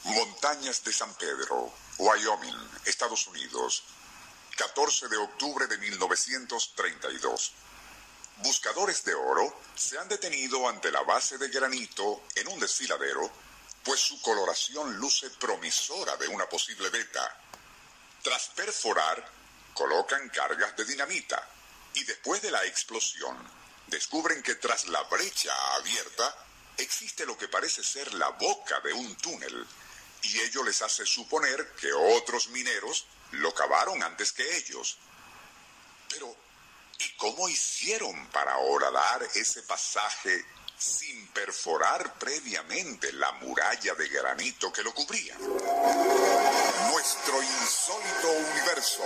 Montañas de San Pedro, Wyoming, Estados Unidos, 14 de octubre de 1932. Buscadores de oro se han detenido ante la base de granito en un desfiladero, pues su coloración luce promisora de una posible veta. Tras perforar, colocan cargas de dinamita y después de la explosión, descubren que tras la brecha abierta existe lo que parece ser la boca de un túnel, y ello les hace suponer que otros mineros lo cavaron antes que ellos. Pero, ¿y cómo hicieron para horadar ese pasaje sin perforar previamente la muralla de granito que lo cubría? Nuestro insólito universo.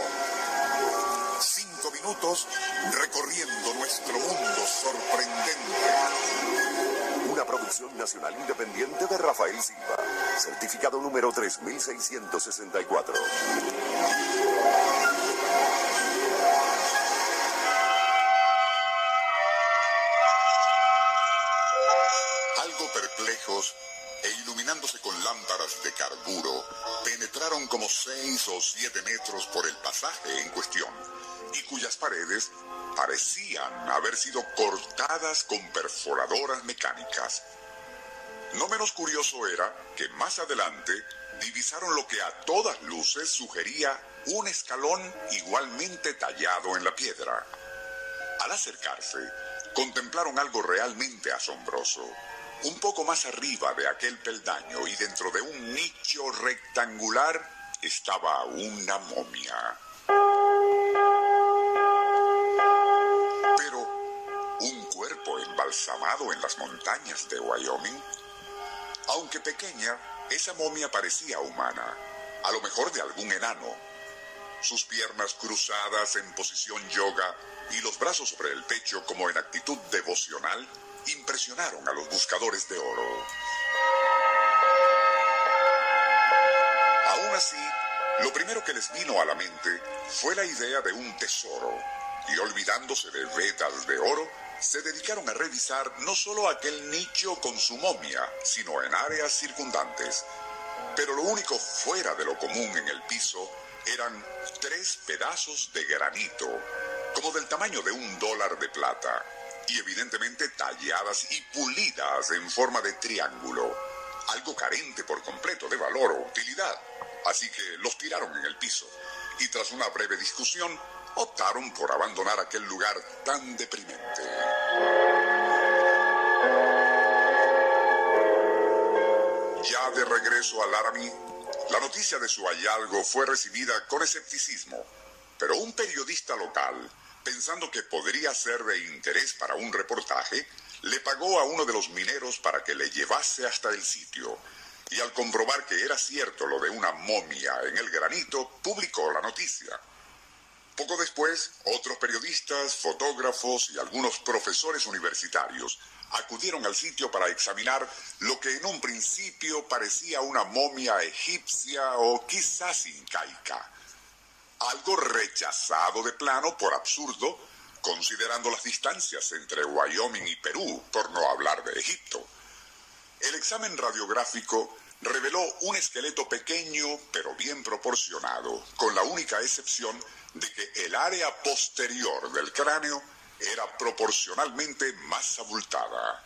5 minutos recorriendo nuestro mundo sorprendente. Una producción nacional independiente de Rafael Silva. Certificado número 3664. Algo perplejos e iluminándose con lámparas de carburo, penetraron como 6 o 7 metros por el pasaje en cuestión, y cuyas paredes parecían haber sido cortadas con perforadoras mecánicas. No menos curioso era que más adelante divisaron lo que a todas luces sugería un escalón igualmente tallado en la piedra. Al acercarse, contemplaron algo realmente asombroso. Un poco más arriba de aquel peldaño y dentro de un nicho rectangular estaba una momia. Pero, ¿un cuerpo embalsamado en las montañas de Wyoming? Aunque pequeña, esa momia parecía humana, a lo mejor de algún enano. Sus piernas cruzadas en posición yoga y los brazos sobre el pecho como en actitud devocional impresionaron a los buscadores de oro. Aún así, lo primero que les vino a la mente fue la idea de un tesoro, y olvidándose de vetas de oro, se dedicaron a revisar no solo aquel nicho con su momia, sino en áreas circundantes. Pero lo único fuera de lo común en el piso eran 3 pedazos de granito, como del tamaño de $1 de plata, y evidentemente talladas y pulidas en forma de triángulo, algo carente por completo de valor o utilidad. Así que los tiraron en el piso, y tras una breve discusión, optaron por abandonar aquel lugar tan deprimente. Ya de regreso a Laramie, la noticia de su hallazgo fue recibida con escepticismo, pero un periodista local, pensando que podría ser de interés para un reportaje, le pagó a uno de los mineros para que le llevase hasta el sitio, y al comprobar que era cierto lo de una momia en el granito, publicó la noticia. Poco después, otros periodistas, fotógrafos y algunos profesores universitarios acudieron al sitio para examinar lo que en un principio parecía una momia egipcia o quizás incaica. Algo rechazado de plano por absurdo, considerando las distancias entre Wyoming y Perú, por no hablar de Egipto. El examen radiográfico reveló un esqueleto pequeño pero bien proporcionado, con la única excepción de que el área posterior del cráneo era proporcionalmente más abultada.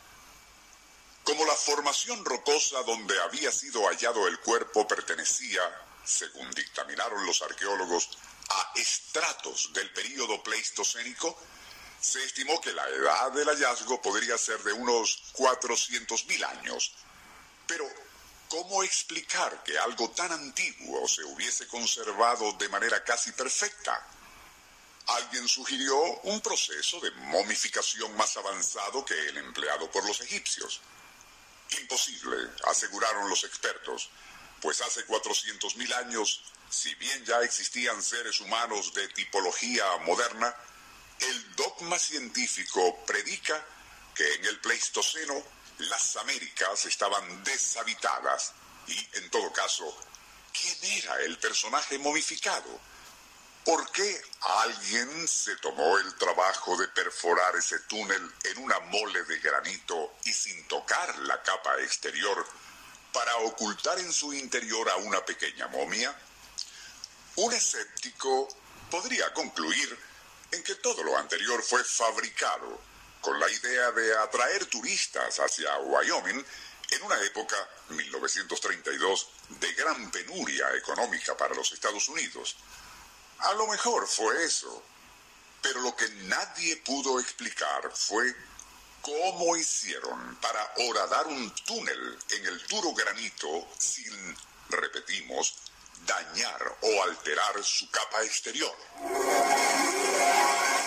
Como la formación rocosa donde había sido hallado el cuerpo pertenecía, según dictaminaron los arqueólogos, a estratos del período pleistocénico, se estimó que la edad del hallazgo podría ser de unos 400.000 años. Pero, ¿cómo explicar que algo tan antiguo se hubiese conservado de manera casi perfecta? Alguien sugirió un proceso de momificación más avanzado que el empleado por los egipcios. Imposible, aseguraron los expertos, pues hace 400.000 años, si bien ya existían seres humanos de tipología moderna, el dogma científico predica que en el Pleistoceno las Américas estaban deshabitadas y, en todo caso, ¿quién era el personaje momificado? ¿Por qué alguien se tomó el trabajo de perforar ese túnel en una mole de granito y sin tocar la capa exterior para ocultar en su interior a una pequeña momia? Un escéptico podría concluir en que todo lo anterior fue fabricado con la idea de atraer turistas hacia Wyoming en una época, 1932, de gran penuria económica para los Estados Unidos. A lo mejor fue eso, pero lo que nadie pudo explicar fue cómo hicieron para horadar un túnel en el duro granito sin, repetimos, dañar o alterar su capa exterior.